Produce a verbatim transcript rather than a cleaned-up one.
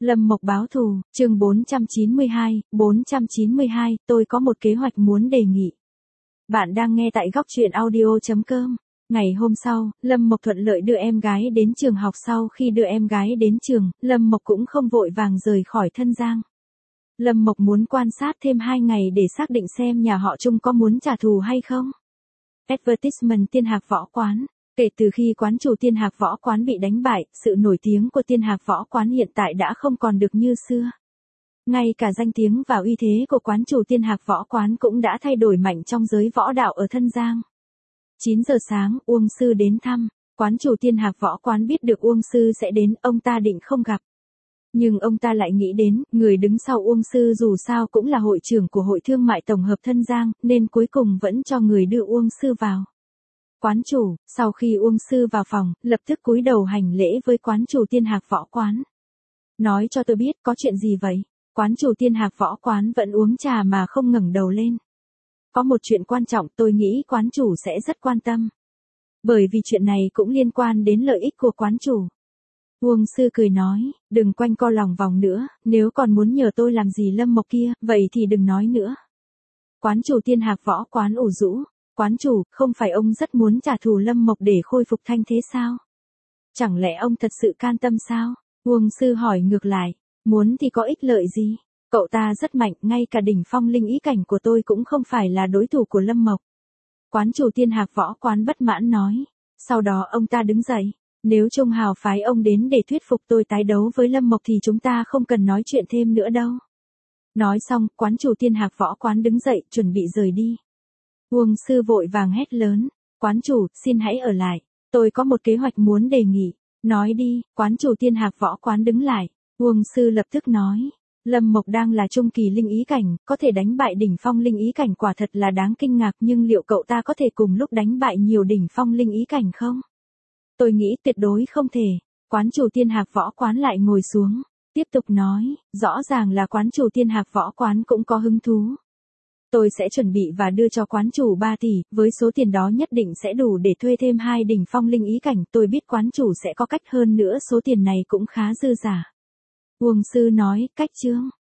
Lâm Mộc báo thù, chương bốn trăm chín mươi hai, bốn trăm chín mươi hai, tôi có một kế hoạch muốn đề nghị. Bạn đang nghe tại góc truyện audio chấm com. Ngày hôm sau, Lâm Mộc thuận lợi đưa em gái đến trường học. Sau khi đưa em gái đến trường, Lâm Mộc cũng không vội vàng rời khỏi Thân Giang. Lâm Mộc muốn quan sát thêm hai ngày để xác định xem nhà họ Trung có muốn trả thù hay không. Advertisement Tiên Hạc Võ Quán. Kể từ khi quán chủ Tiên Hạc Võ Quán bị đánh bại, sự nổi tiếng của Tiên Hạc Võ Quán hiện tại đã không còn được như xưa. Ngay cả danh tiếng và uy thế của quán chủ Tiên Hạc Võ Quán cũng đã thay đổi mạnh trong giới võ đạo ở Thân Giang. chín giờ sáng, Uông Sư đến thăm. Quán chủ Tiên Hạc Võ Quán biết được Uông Sư sẽ đến, ông ta định không gặp. Nhưng ông ta lại nghĩ đến, người đứng sau Uông Sư dù sao cũng là hội trưởng của Hội Thương mại Tổng hợp Thân Giang, nên cuối cùng vẫn cho người đưa Uông Sư vào. Quán chủ, sau khi Uông Sư vào phòng, lập tức cúi đầu hành lễ với quán chủ Tiên Hạc Võ Quán. Nói cho tôi biết, có chuyện gì vậy? Quán chủ Tiên Hạc Võ Quán vẫn uống trà mà không ngẩng đầu lên. Có một chuyện quan trọng tôi nghĩ quán chủ sẽ rất quan tâm. Bởi vì chuyện này cũng liên quan đến lợi ích của quán chủ. Uông Sư cười nói, đừng quanh co lòng vòng nữa, nếu còn muốn nhờ tôi làm gì Lâm Mộc kia, vậy thì đừng nói nữa. Quán chủ Tiên Hạc Võ Quán ủ rũ. Quán chủ, không phải ông rất muốn trả thù Lâm Mộc để khôi phục thanh thế sao? Chẳng lẽ ông thật sự can tâm sao? Uông Sư hỏi ngược lại, muốn thì có ích lợi gì? Cậu ta rất mạnh, ngay cả đỉnh phong linh ý cảnh của tôi cũng không phải là đối thủ của Lâm Mộc. Quán chủ Tiên Hạc Võ Quán bất mãn nói. Sau đó ông ta đứng dậy, nếu Trung Hào phái ông đến để thuyết phục tôi tái đấu với Lâm Mộc thì chúng ta không cần nói chuyện thêm nữa đâu. Nói xong, quán chủ Tiên Hạc Võ Quán đứng dậy, chuẩn bị rời đi. Uông Sư vội vàng hét lớn, quán chủ, xin hãy ở lại, tôi có một kế hoạch muốn đề nghị, nói đi. Quán chủ Tiên Hạc Võ Quán đứng lại, Uông Sư lập tức nói, Lâm Mộc đang là trung kỳ linh ý cảnh, có thể đánh bại đỉnh phong linh ý cảnh quả thật là đáng kinh ngạc, nhưng liệu cậu ta có thể cùng lúc đánh bại nhiều đỉnh phong linh ý cảnh không? Tôi nghĩ tuyệt đối không thể. Quán chủ Tiên Hạc Võ Quán lại ngồi xuống, tiếp tục nói, rõ ràng là quán chủ Tiên Hạc Võ Quán cũng có hứng thú. Tôi sẽ chuẩn bị và đưa cho quán chủ ba tỷ, với số tiền đó nhất định sẽ đủ để thuê thêm hai đỉnh phong linh ý cảnh, tôi biết quán chủ sẽ có cách, hơn nữa số tiền này cũng khá dư giả. Uông Sư nói, cách chương.